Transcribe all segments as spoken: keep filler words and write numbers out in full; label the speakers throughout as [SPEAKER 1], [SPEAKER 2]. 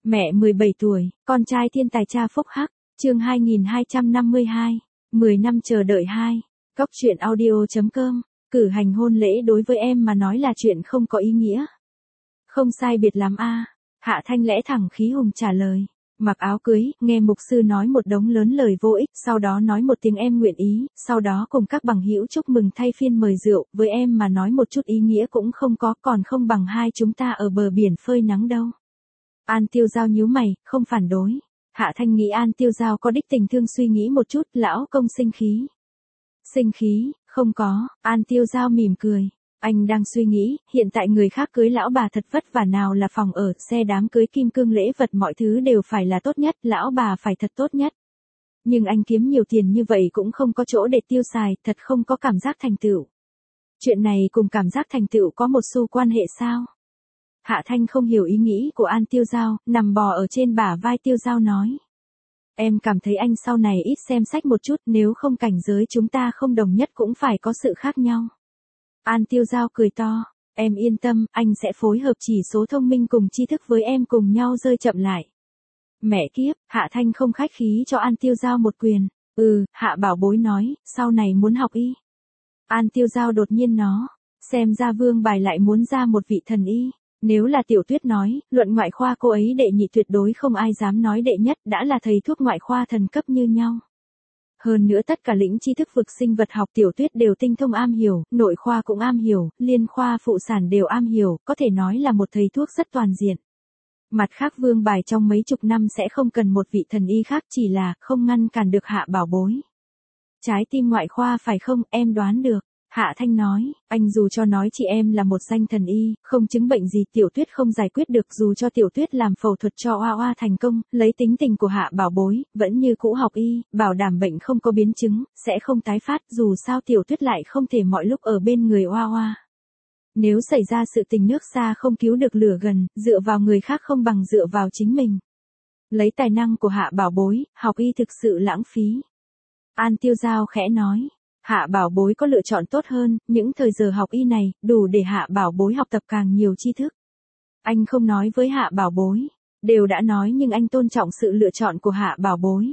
[SPEAKER 1] Mẹ mười bảy tuổi, con trai thiên tài cha phúc hắc, chương hai nghìn hai trăm năm mươi hai, mười năm chờ đợi hai. Góc truyện audio.com, cử hành hôn lễ đối với em mà nói là chuyện không có ý nghĩa. Không sai biệt lắm a. Hạ Thanh lẽ thẳng khí hùng trả lời. Mặc áo cưới, nghe mục sư nói một đống lớn lời vô ích, sau đó nói một tiếng em nguyện ý, sau đó cùng các bằng hữu chúc mừng thay phiên mời rượu, với em mà nói một chút ý nghĩa cũng không có, còn không bằng hai chúng ta ở bờ biển phơi nắng đâu. An Tiêu Giao nhíu mày, không phản đối. Hạ Thanh nghĩ An Tiêu Giao có đích tình thương, suy nghĩ một chút, lão công sinh khí. Sinh khí, không có, An Tiêu Giao mỉm cười. Anh đang suy nghĩ, hiện tại người khác cưới lão bà thật vất vả, nào là phòng ở, xe đám cưới, kim cương lễ vật, mọi thứ đều phải là tốt nhất, lão bà phải thật tốt nhất. Nhưng anh kiếm nhiều tiền như vậy cũng không có chỗ để tiêu xài, thật không có cảm giác thành tựu. Chuyện này cùng cảm giác thành tựu có một xu quan hệ sao? Hạ Thanh không hiểu ý nghĩ của An Tiêu Giao, nằm bò ở trên bả vai Tiêu Giao nói. Em cảm thấy anh sau này ít xem sách một chút, nếu không cảnh giới chúng ta không đồng nhất cũng phải có sự khác nhau. An Tiêu Giao cười to, em yên tâm, anh sẽ phối hợp chỉ số thông minh cùng tri thức với em cùng nhau rơi chậm lại. Mẹ kiếp, Hạ Thanh không khách khí cho An Tiêu Giao một quyền. Ừ, Hạ bảo bối nói, sau này muốn học y. An Tiêu Giao đột nhiên nó, xem ra Vương Bài lại muốn ra một vị thần y. Nếu là Tiểu Tuyết nói, luận ngoại khoa cô ấy đệ nhị tuyệt đối không ai dám nói đệ nhất, đã là thầy thuốc ngoại khoa thần cấp như nhau. Hơn nữa tất cả lĩnh tri thức vực sinh vật học Tiểu Tuyết đều tinh thông am hiểu, nội khoa cũng am hiểu, liên khoa phụ sản đều am hiểu, có thể nói là một thầy thuốc rất toàn diện. Mặt khác Vương Bài trong mấy chục năm sẽ không cần một vị thần y khác, chỉ là không ngăn cản được Hạ bảo bối. Trái tim ngoại khoa phải không, em đoán được. Hạ Thanh nói, anh dù cho nói chị em là một danh thần y, không chứng bệnh gì Tiểu Tuyết không giải quyết được, dù cho Tiểu Tuyết làm phẫu thuật cho Oa Oa thành công, lấy tính tình của Hạ bảo bối, vẫn như cũ học y, bảo đảm bệnh không có biến chứng, sẽ không tái phát, dù sao Tiểu Tuyết lại không thể mọi lúc ở bên người Oa Oa. Nếu xảy ra sự tình nước xa không cứu được lửa gần, dựa vào người khác không bằng dựa vào chính mình. Lấy tài năng của Hạ bảo bối, học y thực sự lãng phí. An Tiêu Giao khẽ nói. Hạ bảo bối có lựa chọn tốt hơn, những thời giờ học y này, đủ để Hạ bảo bối học tập càng nhiều tri thức. Anh không nói với Hạ bảo bối, đều đã nói nhưng anh tôn trọng sự lựa chọn của Hạ bảo bối.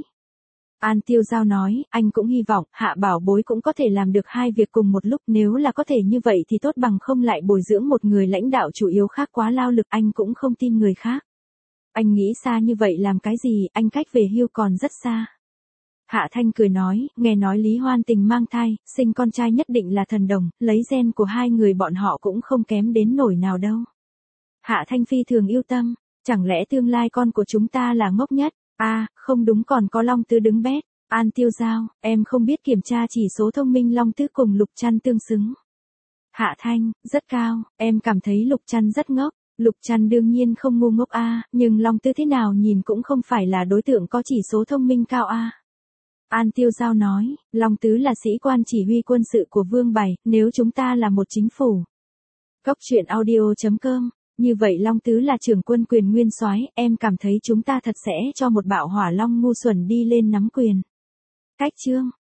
[SPEAKER 1] An Tiêu Giao nói, anh cũng hy vọng Hạ bảo bối cũng có thể làm được hai việc cùng một lúc, nếu là có thể như vậy thì tốt, bằng không lại bồi dưỡng một người lãnh đạo chủ yếu khác quá lao lực, anh cũng không tin người khác. Anh nghĩ xa như vậy làm cái gì, anh cách về hưu còn rất xa. Hạ Thanh cười nói, nghe nói Lý Hoan Tình mang thai, sinh con trai nhất định là thần đồng, lấy gen của hai người bọn họ cũng không kém đến nổi nào đâu. Hạ Thanh phi thường yêu tâm, chẳng lẽ tương lai con của chúng ta là ngốc nhất? A, à, không đúng, còn có Long Tứ đứng bét. An Tiêu Giao, em không biết kiểm tra chỉ số thông minh Long Tứ cùng Lục Trăn tương xứng. Hạ Thanh, rất cao, em cảm thấy Lục Trăn rất ngốc. Lục Trăn đương nhiên không ngu ngốc a, à, nhưng Long Tứ thế nào nhìn cũng không phải là đối tượng có chỉ số thông minh cao a. À. An Tiêu Giao nói, Long Tứ là sĩ quan chỉ huy quân sự của Vương Bài, nếu chúng ta là một chính phủ. Góc truyện audio.com, như vậy Long Tứ là trưởng quân quyền nguyên soái, em cảm thấy chúng ta thật sẽ cho một bạo hỏa long ngu xuẩn đi lên nắm quyền. Cách chương